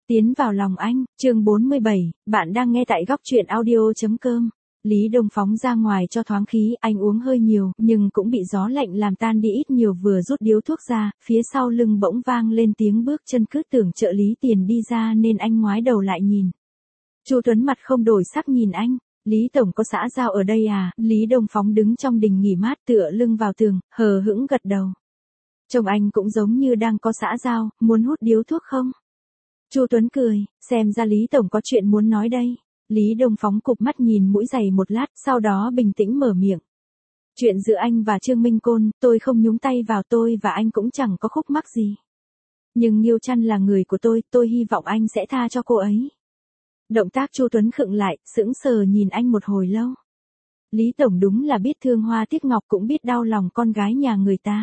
Tiến vào lòng anh, chương 47, bạn đang nghe tại góc truyện audio.com. Lý Đông phóng ra ngoài cho thoáng khí, anh uống hơi nhiều, nhưng cũng bị gió lạnh làm tan đi ít nhiều, vừa rút điếu thuốc ra, phía sau lưng bỗng vang lên tiếng bước chân, cứ tưởng trợ lý Tiền đi ra nên anh ngoái đầu lại nhìn. Chu Tuấn mặt không đổi sắc nhìn anh, Lý Tổng có xã giao ở đây à? Lý Đông phóng đứng trong đình nghỉ mát tựa lưng vào tường, hờ hững gật đầu. Trông anh cũng giống như đang có xã giao, muốn hút điếu thuốc không? Chu Tuấn cười, xem ra Lý Tổng có chuyện muốn nói đây. Lý Đông phóng cụp mắt nhìn mũi giày một lát, sau đó bình tĩnh mở miệng. Chuyện giữa anh và Trương Minh Côn, tôi không nhúng tay vào, tôi và anh cũng chẳng có khúc mắc gì. Nhưng Nghiêu Trăn là người của tôi hy vọng anh sẽ tha cho cô ấy. Động tác Chu Tuấn khựng lại, sững sờ nhìn anh một hồi lâu. Lý Tổng đúng là biết thương hoa tiếc ngọc, cũng biết đau lòng con gái nhà người ta.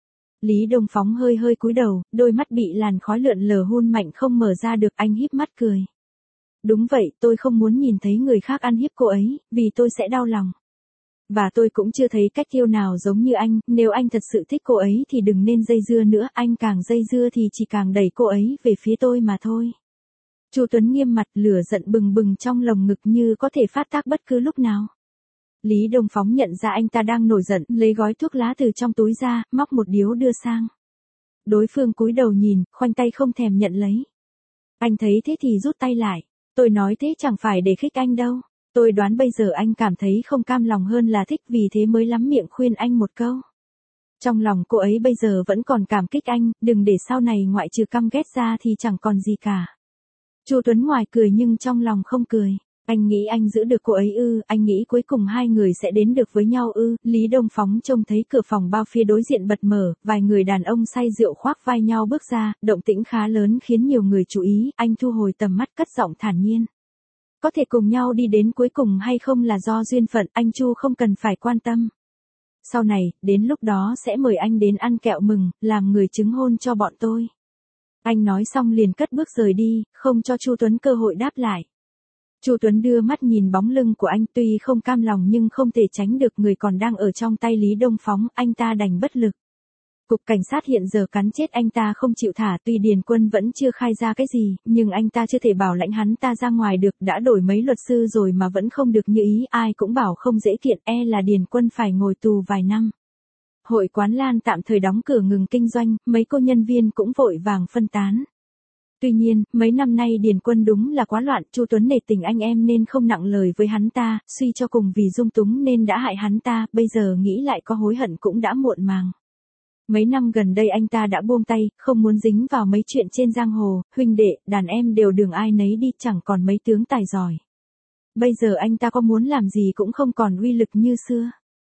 Lý Đông phóng hơi cúi đầu, đôi mắt bị làn khói lượn lờ hun mạnh không mở ra được, anh híp mắt cười. Đúng vậy, tôi không muốn nhìn thấy người khác ăn hiếp cô ấy, vì tôi sẽ đau lòng. Và tôi cũng chưa thấy cách yêu nào giống như anh, nếu anh thật sự thích cô ấy thì đừng nên dây dưa nữa, anh càng dây dưa thì chỉ càng đẩy cô ấy về phía tôi mà thôi. Chu Tuấn nghiêm mặt, lửa giận bừng bừng trong lồng ngực như có thể phát tác bất cứ lúc nào. Lý Đông phóng nhận ra anh ta đang nổi giận, lấy gói thuốc lá từ trong túi ra, móc một điếu đưa sang. Đối phương cúi đầu nhìn, khoanh tay không thèm nhận lấy. Anh thấy thế thì rút tay lại. Tôi nói thế chẳng phải để khích anh đâu. Tôi đoán bây giờ anh cảm thấy không cam lòng hơn là thích, vì thế mới lắm miệng khuyên anh một câu. Trong lòng cô ấy bây giờ vẫn còn cảm kích anh, đừng để sau này ngoại trừ căm ghét ra thì chẳng còn gì cả. Chu Tuấn ngoài cười nhưng trong lòng không cười. Anh nghĩ anh giữ được cô ấy ư? Anh nghĩ cuối cùng hai người sẽ đến được với nhau ư? Lý Đông phóng trông thấy cửa phòng bao phía đối diện bật mở, vài người đàn ông say rượu khoác vai nhau bước ra, động tĩnh khá lớn khiến nhiều người chú ý, anh thu hồi tầm mắt cất giọng thản nhiên. Có thể cùng nhau đi đến cuối cùng hay không là do duyên phận, anh Chu không cần phải quan tâm. Sau này, đến lúc đó sẽ mời anh đến ăn kẹo mừng, làm người chứng hôn cho bọn tôi. Anh nói xong liền cất bước rời đi, không cho Chu Tuấn cơ hội đáp lại. Chu Tuấn đưa mắt nhìn bóng lưng của anh, tuy không cam lòng nhưng không thể tránh được, người còn đang ở trong tay Lý Đông phóng, anh ta đành bất lực. Cục cảnh sát hiện giờ cắn chết anh ta không chịu thả, tuy Điền Quân vẫn chưa khai ra cái gì, nhưng anh ta chưa thể bảo lãnh hắn ta ra ngoài được, đã đổi mấy luật sư rồi mà vẫn không được như ý, ai cũng bảo không dễ kiện, là Điền Quân phải ngồi tù vài năm. Hội quán Lan tạm thời đóng cửa ngừng kinh doanh, mấy cô nhân viên cũng vội vàng phân tán. Tuy nhiên, mấy năm nay Điền Quân đúng là quá loạn, Chu Tuấn nể tình anh em nên không nặng lời với hắn ta, suy cho cùng vì dung túng nên đã hại hắn ta, bây giờ nghĩ lại có hối hận cũng đã muộn màng. Mấy năm gần đây anh ta đã buông tay, không muốn dính vào mấy chuyện trên giang hồ, huynh đệ, đàn em đều đường ai nấy đi, chẳng còn mấy tướng tài giỏi. Bây giờ anh ta có muốn làm gì cũng không còn uy lực như xưa.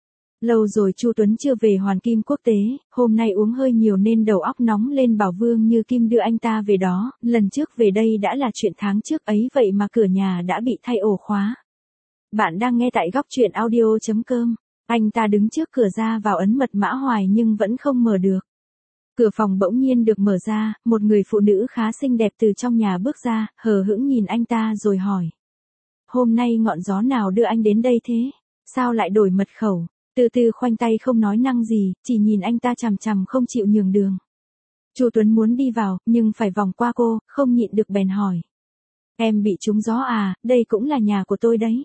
Lâu rồi Chu Tuấn chưa về Hoàn Kim Quốc tế, hôm nay uống hơi nhiều nên đầu óc nóng lên, bảo Vương Như Kim đưa anh ta về đó, lần trước về đây đã là chuyện tháng trước ấy, vậy mà cửa nhà đã bị thay ổ khóa. Bạn đang nghe tại góc truyện audio.com, anh ta đứng trước cửa ra vào ấn mật mã hoài nhưng vẫn không mở được. Cửa phòng bỗng nhiên được mở ra, một người phụ nữ khá xinh đẹp từ trong nhà bước ra, hờ hững nhìn anh ta rồi hỏi. Hôm nay ngọn gió nào đưa anh đến đây thế? Sao lại đổi mật khẩu? Từ từ khoanh tay không nói năng gì, chỉ nhìn anh ta chằm chằm không chịu nhường đường. Chu Tuấn muốn đi vào, nhưng phải vòng qua cô, không nhịn được bèn hỏi. Em bị trúng gió à, đây cũng là nhà của tôi đấy.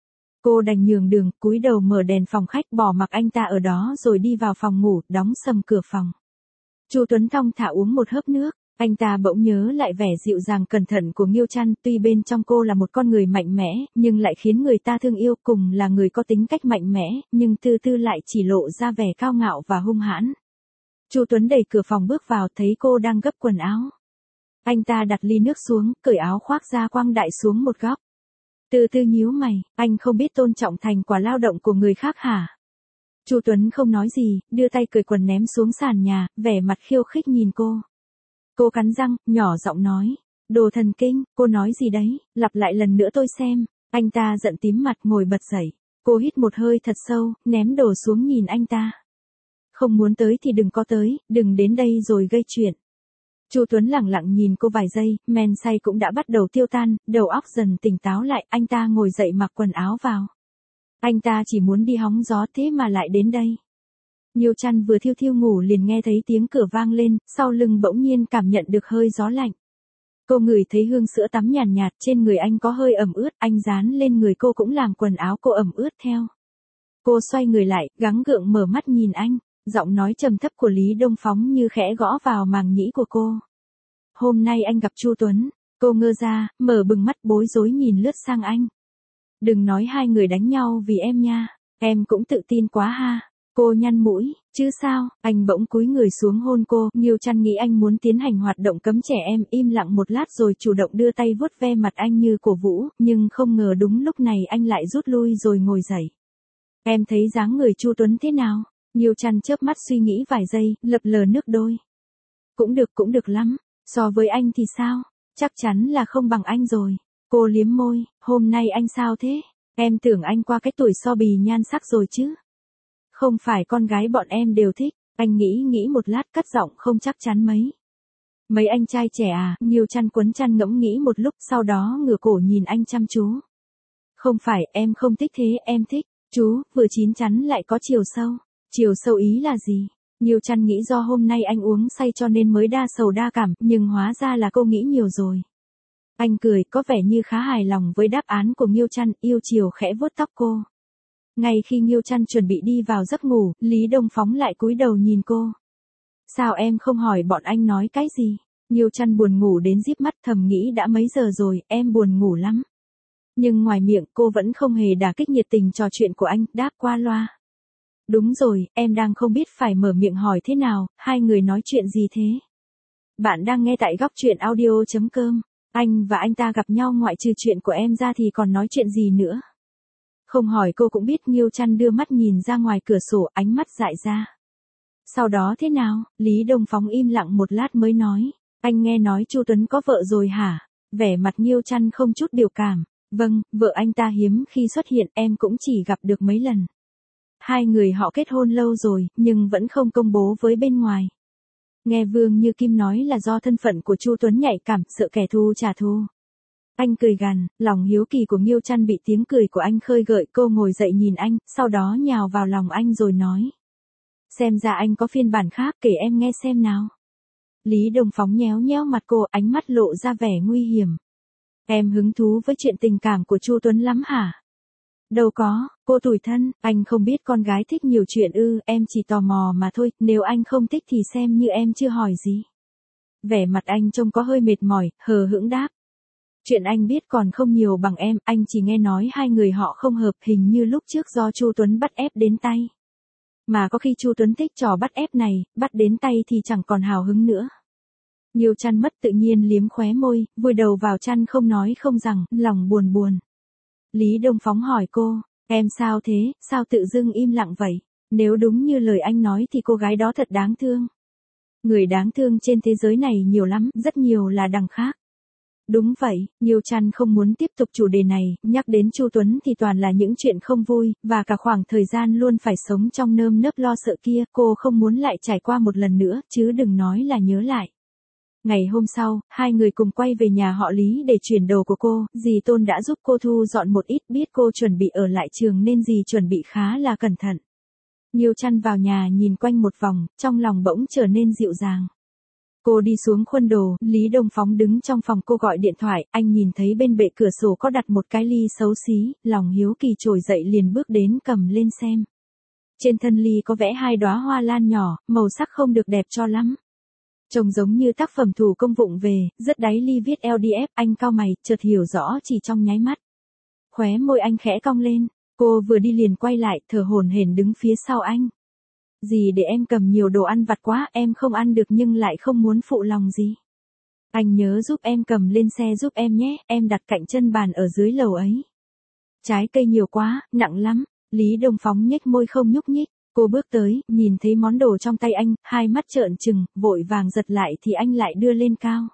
Cô đành nhường đường, cúi đầu mở đèn phòng khách, bỏ mặc anh ta ở đó rồi đi vào phòng ngủ, đóng sầm cửa phòng. Chu Tuấn thong thả uống một hớp nước. Anh ta bỗng nhớ lại vẻ dịu dàng cẩn thận của Nghiêu Trăn, tuy bên trong cô là một con người mạnh mẽ, nhưng lại khiến người ta thương yêu, cùng là người có tính cách mạnh mẽ, nhưng từ từ lại chỉ lộ ra vẻ cao ngạo và hung hãn. Chu Tuấn đẩy cửa phòng bước vào, thấy cô đang gấp quần áo. Anh ta đặt ly nước xuống, cởi áo khoác ra quăng đại xuống một góc. Từ từ nhíu mày, anh không biết tôn trọng thành quả lao động của người khác hả? Chu Tuấn không nói gì, đưa tay cởi quần ném xuống sàn nhà, vẻ mặt khiêu khích nhìn cô. Cô cắn răng, nhỏ giọng nói. Đồ thần kinh, cô nói gì đấy, lặp lại lần nữa tôi xem. Anh ta giận tím mặt ngồi bật dậy. Cô hít một hơi thật sâu, ném đồ xuống nhìn anh ta. Không muốn tới thì đừng có tới, đừng đến đây rồi gây chuyện. Chu Tuấn lẳng lặng nhìn cô vài giây, men say cũng đã bắt đầu tiêu tan, đầu óc dần tỉnh táo lại, anh ta ngồi dậy mặc quần áo vào. Anh ta chỉ muốn đi hóng gió thế mà lại đến đây. Nghiêu Trăn vừa thiêu thiêu ngủ liền nghe thấy tiếng cửa vang lên, sau lưng bỗng nhiên cảm nhận được hơi gió lạnh. Cô ngửi thấy hương sữa tắm nhàn nhạt, trên người anh có hơi ẩm ướt, anh dán lên người cô cũng làm quần áo cô ẩm ướt theo. Cô xoay người lại, gắng gượng mở mắt nhìn anh, giọng nói trầm thấp của Lý Đông Phóng như khẽ gõ vào màng nhĩ của cô. Hôm nay anh gặp Chu Tuấn, cô ngơ ra, mở bừng mắt bối rối nhìn lướt sang anh. Đừng nói hai người đánh nhau vì em nha, em cũng tự tin quá ha. Cô nhăn mũi, chứ sao, anh bỗng cúi người xuống hôn cô, Nghiêu Trăn nghĩ anh muốn tiến hành hoạt động cấm trẻ em, im lặng một lát rồi chủ động đưa tay vuốt ve mặt anh như cổ vũ, nhưng không ngờ đúng lúc này anh lại rút lui rồi ngồi dậy. Em thấy dáng người Chu Tuấn thế nào? Nghiêu Trăn chớp mắt suy nghĩ vài giây, lập lờ nước đôi. Cũng được lắm, so với anh thì sao? Chắc chắn là không bằng anh rồi. Cô liếm môi, hôm nay anh sao thế? Em tưởng anh qua cái tuổi so bì nhan sắc rồi chứ. Không phải con gái bọn em đều thích, anh nghĩ một lát cất giọng không chắc chắn mấy. Mấy anh trai trẻ à, Nghiêu Trăn quấn chăn ngẫm nghĩ một lúc sau đó ngửa cổ nhìn anh chăm chú. Không phải, em không thích thế, em thích, chú, vừa chín chắn lại có chiều sâu. Chiều sâu ý là gì? Nghiêu Trăn nghĩ do hôm nay anh uống say cho nên mới đa sầu đa cảm, nhưng hóa ra là cô nghĩ nhiều rồi. Anh cười, có vẻ như khá hài lòng với đáp án của Nghiêu Trăn, yêu chiều khẽ vuốt tóc cô. Ngay khi Nghiêu Trăn chuẩn bị đi vào giấc ngủ, Lý Đông Phóng lại cúi đầu nhìn cô. Sao em không hỏi bọn anh nói cái gì? Nghiêu Trăn buồn ngủ đến díp mắt thầm nghĩ đã mấy giờ rồi, em buồn ngủ lắm. Nhưng ngoài miệng cô vẫn không hề đả kích nhiệt tình trò chuyện của anh, đáp qua loa. Đúng rồi, em đang không biết phải mở miệng hỏi thế nào, hai người nói chuyện gì thế? Bạn đang nghe tại góc truyện audio.com. Anh và anh ta gặp nhau ngoại trừ chuyện của em ra thì còn nói chuyện gì nữa? Không hỏi cô cũng biết. Nghiêu Trăn đưa mắt nhìn ra ngoài cửa sổ, ánh mắt dại ra. Sau đó thế nào? Lý Đông Phóng im lặng một lát mới nói. Anh nghe nói Chu Tuấn có vợ rồi hả? Vẻ mặt Nghiêu Trăn không chút biểu cảm. Vâng, vợ anh ta hiếm khi xuất hiện, em cũng chỉ gặp được mấy lần. Hai người họ kết hôn lâu rồi, nhưng vẫn không công bố với bên ngoài. Nghe Vương Như Kim nói là do thân phận của Chu Tuấn nhạy cảm, sợ kẻ thù trả thù. Anh cười gằn, lòng hiếu kỳ của Nghiêu Trăn bị tiếng cười của anh khơi gợi, cô ngồi dậy nhìn anh, sau đó nhào vào lòng anh rồi nói. Xem ra anh có phiên bản khác, kể em nghe xem nào. Lý Đông Phóng nhéo nhéo mặt cô, ánh mắt lộ ra vẻ nguy hiểm. Em hứng thú với chuyện tình cảm của Chu Tuấn lắm hả? Đâu có, cô tủi thân, anh không biết con gái thích nhiều chuyện ư, em chỉ tò mò mà thôi, nếu anh không thích thì xem như em chưa hỏi gì. Vẻ mặt anh trông có hơi mệt mỏi, hờ hững đáp. Chuyện anh biết còn không nhiều bằng em, anh chỉ nghe nói hai người họ không hợp, hình như lúc trước do Chu Tuấn bắt ép đến tay. Mà có khi Chu Tuấn thích trò bắt ép này, bắt đến tay thì chẳng còn hào hứng nữa. Nghiêu Trăn mất tự nhiên liếm khóe môi, vùi đầu vào chăn không nói không rằng, lòng buồn buồn. Lý Đông Phóng hỏi cô, em sao thế, sao tự dưng im lặng vậy? Nếu đúng như lời anh nói thì cô gái đó thật đáng thương. Người đáng thương trên thế giới này nhiều lắm, rất nhiều là đằng khác. Đúng vậy, Nghiêu Trăn không muốn tiếp tục chủ đề này, nhắc đến Chu Tuấn thì toàn là những chuyện không vui, và cả khoảng thời gian luôn phải sống trong nơm nớp lo sợ kia, cô không muốn lại trải qua một lần nữa, chứ đừng nói là nhớ lại. Ngày hôm sau, hai người cùng quay về nhà họ Lý để chuyển đồ của cô, dì Tôn đã giúp cô thu dọn một ít, biết cô chuẩn bị ở lại trường nên dì chuẩn bị khá là cẩn thận. Nghiêu Trăn vào nhà nhìn quanh một vòng, trong lòng bỗng trở nên dịu dàng. Cô đi xuống khuân đồ, Lý Đông Phóng đứng trong phòng cô gọi điện thoại, anh nhìn thấy bên bệ cửa sổ có đặt một cái ly xấu xí, lòng hiếu kỳ trồi dậy liền bước đến cầm lên xem. Trên thân ly có vẽ hai đóa hoa lan nhỏ, màu sắc không được đẹp cho lắm. Trông giống như tác phẩm thủ công vụng về, rất đáy ly viết LDF, anh cau mày, chợt hiểu rõ chỉ trong nháy mắt. Khóe môi anh khẽ cong lên, cô vừa đi liền quay lại, thở hổn hển đứng phía sau anh. Dì để em cầm nhiều đồ ăn vặt quá, em không ăn được nhưng lại không muốn phụ lòng gì. Anh nhớ giúp em cầm lên xe giúp em nhé, em đặt cạnh chân bàn ở dưới lầu ấy. Trái cây nhiều quá, nặng lắm, Lý Đông Phóng nhếch môi không nhúc nhích. Cô bước tới, nhìn thấy món đồ trong tay anh, hai mắt trợn trừng, vội vàng giật lại thì anh lại đưa lên cao.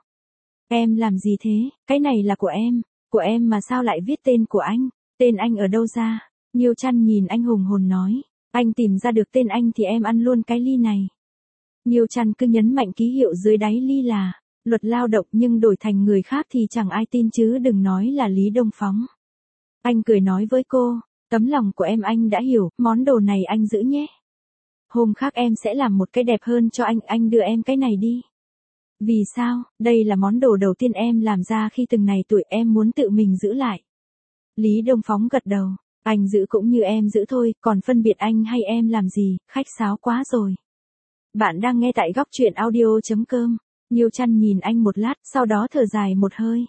Em làm gì thế, cái này là của em mà sao lại viết tên của anh, tên anh ở đâu ra? Nghiêu Trăn nhìn anh hùng hồn nói, anh tìm ra được tên anh thì em ăn luôn cái ly này. Nghiêu Trăn cứ nhấn mạnh ký hiệu dưới đáy ly là luật lao động, nhưng đổi thành người khác thì chẳng ai tin chứ đừng nói là Lý Đông Phóng. Anh cười nói với cô. Tấm lòng của em anh đã hiểu, món đồ này anh giữ nhé. Hôm khác em sẽ làm một cái đẹp hơn cho anh đưa em cái này đi. Vì sao, đây là món đồ đầu tiên em làm ra khi từng này tuổi, em muốn tự mình giữ lại. Lý Đông Phóng gật đầu, anh giữ cũng như em giữ thôi, còn phân biệt anh hay em làm gì, khách sáo quá rồi. Bạn đang nghe tại góc truyện audio.com. Nhiêu Chăn nhìn anh một lát, sau đó thở dài một hơi.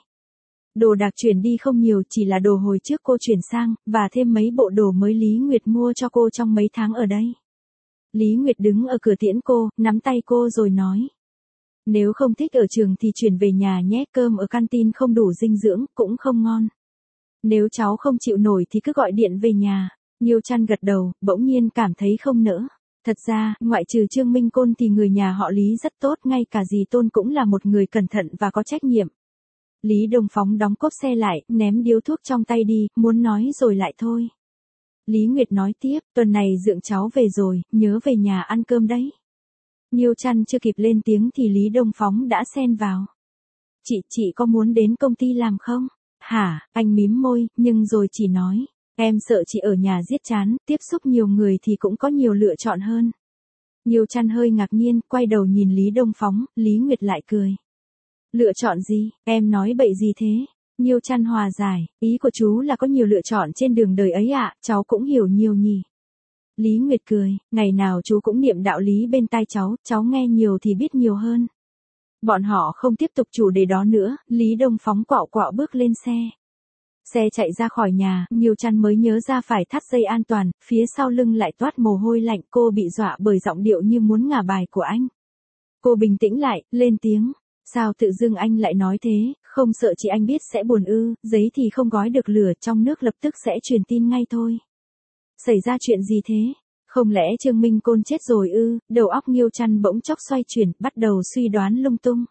Đồ đạc chuyển đi không nhiều, chỉ là đồ hồi trước cô chuyển sang, và thêm mấy bộ đồ mới Lý Nguyệt mua cho cô trong mấy tháng ở đây. Lý Nguyệt đứng ở cửa tiễn cô, nắm tay cô rồi nói. Nếu không thích ở trường thì chuyển về nhà nhé, cơm ở canteen không đủ dinh dưỡng, cũng không ngon. Nếu cháu không chịu nổi thì cứ gọi điện về nhà. Nhiêu Chăn gật đầu, bỗng nhiên cảm thấy không nỡ. Thật ra, ngoại trừ Trương Minh Côn thì người nhà họ Lý rất tốt, ngay cả dì Tôn cũng là một người cẩn thận và có trách nhiệm. Lý Đông Phóng đóng cốp xe lại, ném điếu thuốc trong tay đi, muốn nói rồi lại thôi. Lý Nguyệt nói tiếp, tuần này dượng cháu về rồi, nhớ về nhà ăn cơm đấy. Nhiêu Chăn chưa kịp lên tiếng thì Lý Đông Phóng đã xen vào. Chị có muốn đến công ty làm không? Hả, anh mím môi, nhưng rồi chỉ nói. Em sợ chị ở nhà giết chán, tiếp xúc nhiều người thì cũng có nhiều lựa chọn hơn. Nhiêu Chăn hơi ngạc nhiên, quay đầu nhìn Lý Đông Phóng, Lý Nguyệt lại cười. Lựa chọn gì, em nói bậy gì thế? Nhiêu Chăn hòa giải, ý của chú là có nhiều lựa chọn trên đường đời ấy ạ, cháu cũng hiểu nhiều nhỉ. Lý Nguyệt cười, ngày nào chú cũng niệm đạo lý bên tai cháu nghe nhiều thì biết nhiều hơn. Bọn họ không tiếp tục chủ đề đó nữa, Lý Đông Phóng quạo quạo bước lên xe. Xe chạy ra khỏi nhà, Nhiêu Chăn mới nhớ ra phải thắt dây an toàn, phía sau lưng lại toát mồ hôi lạnh, cô bị dọa bởi giọng điệu như muốn ngả bài của anh. Cô bình tĩnh lại, lên tiếng. Sao tự dưng anh lại nói thế, không sợ chị anh biết sẽ buồn ư, giấy thì không gói được lửa, trong nước lập tức sẽ truyền tin ngay thôi. Xảy ra chuyện gì thế? Không lẽ Trương Minh Côn chết rồi ư? Đầu óc Nhiêu Chăn bỗng chốc xoay chuyển, bắt đầu suy đoán lung tung.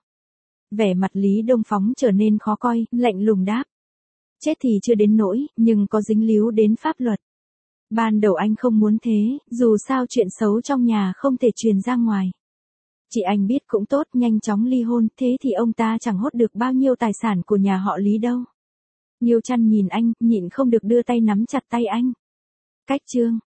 Vẻ mặt Lý Đông Phóng trở nên khó coi, lạnh lùng đáp. Chết thì chưa đến nỗi, nhưng có dính líu đến pháp luật. Ban đầu anh không muốn thế, dù sao chuyện xấu trong nhà không thể truyền ra ngoài. Chị anh biết cũng tốt, nhanh chóng ly hôn, thế thì ông ta chẳng hốt được bao nhiêu tài sản của nhà họ Lý đâu. Nhiêu Chăn nhìn anh, nhịn không được đưa tay nắm chặt tay anh. Cách Trương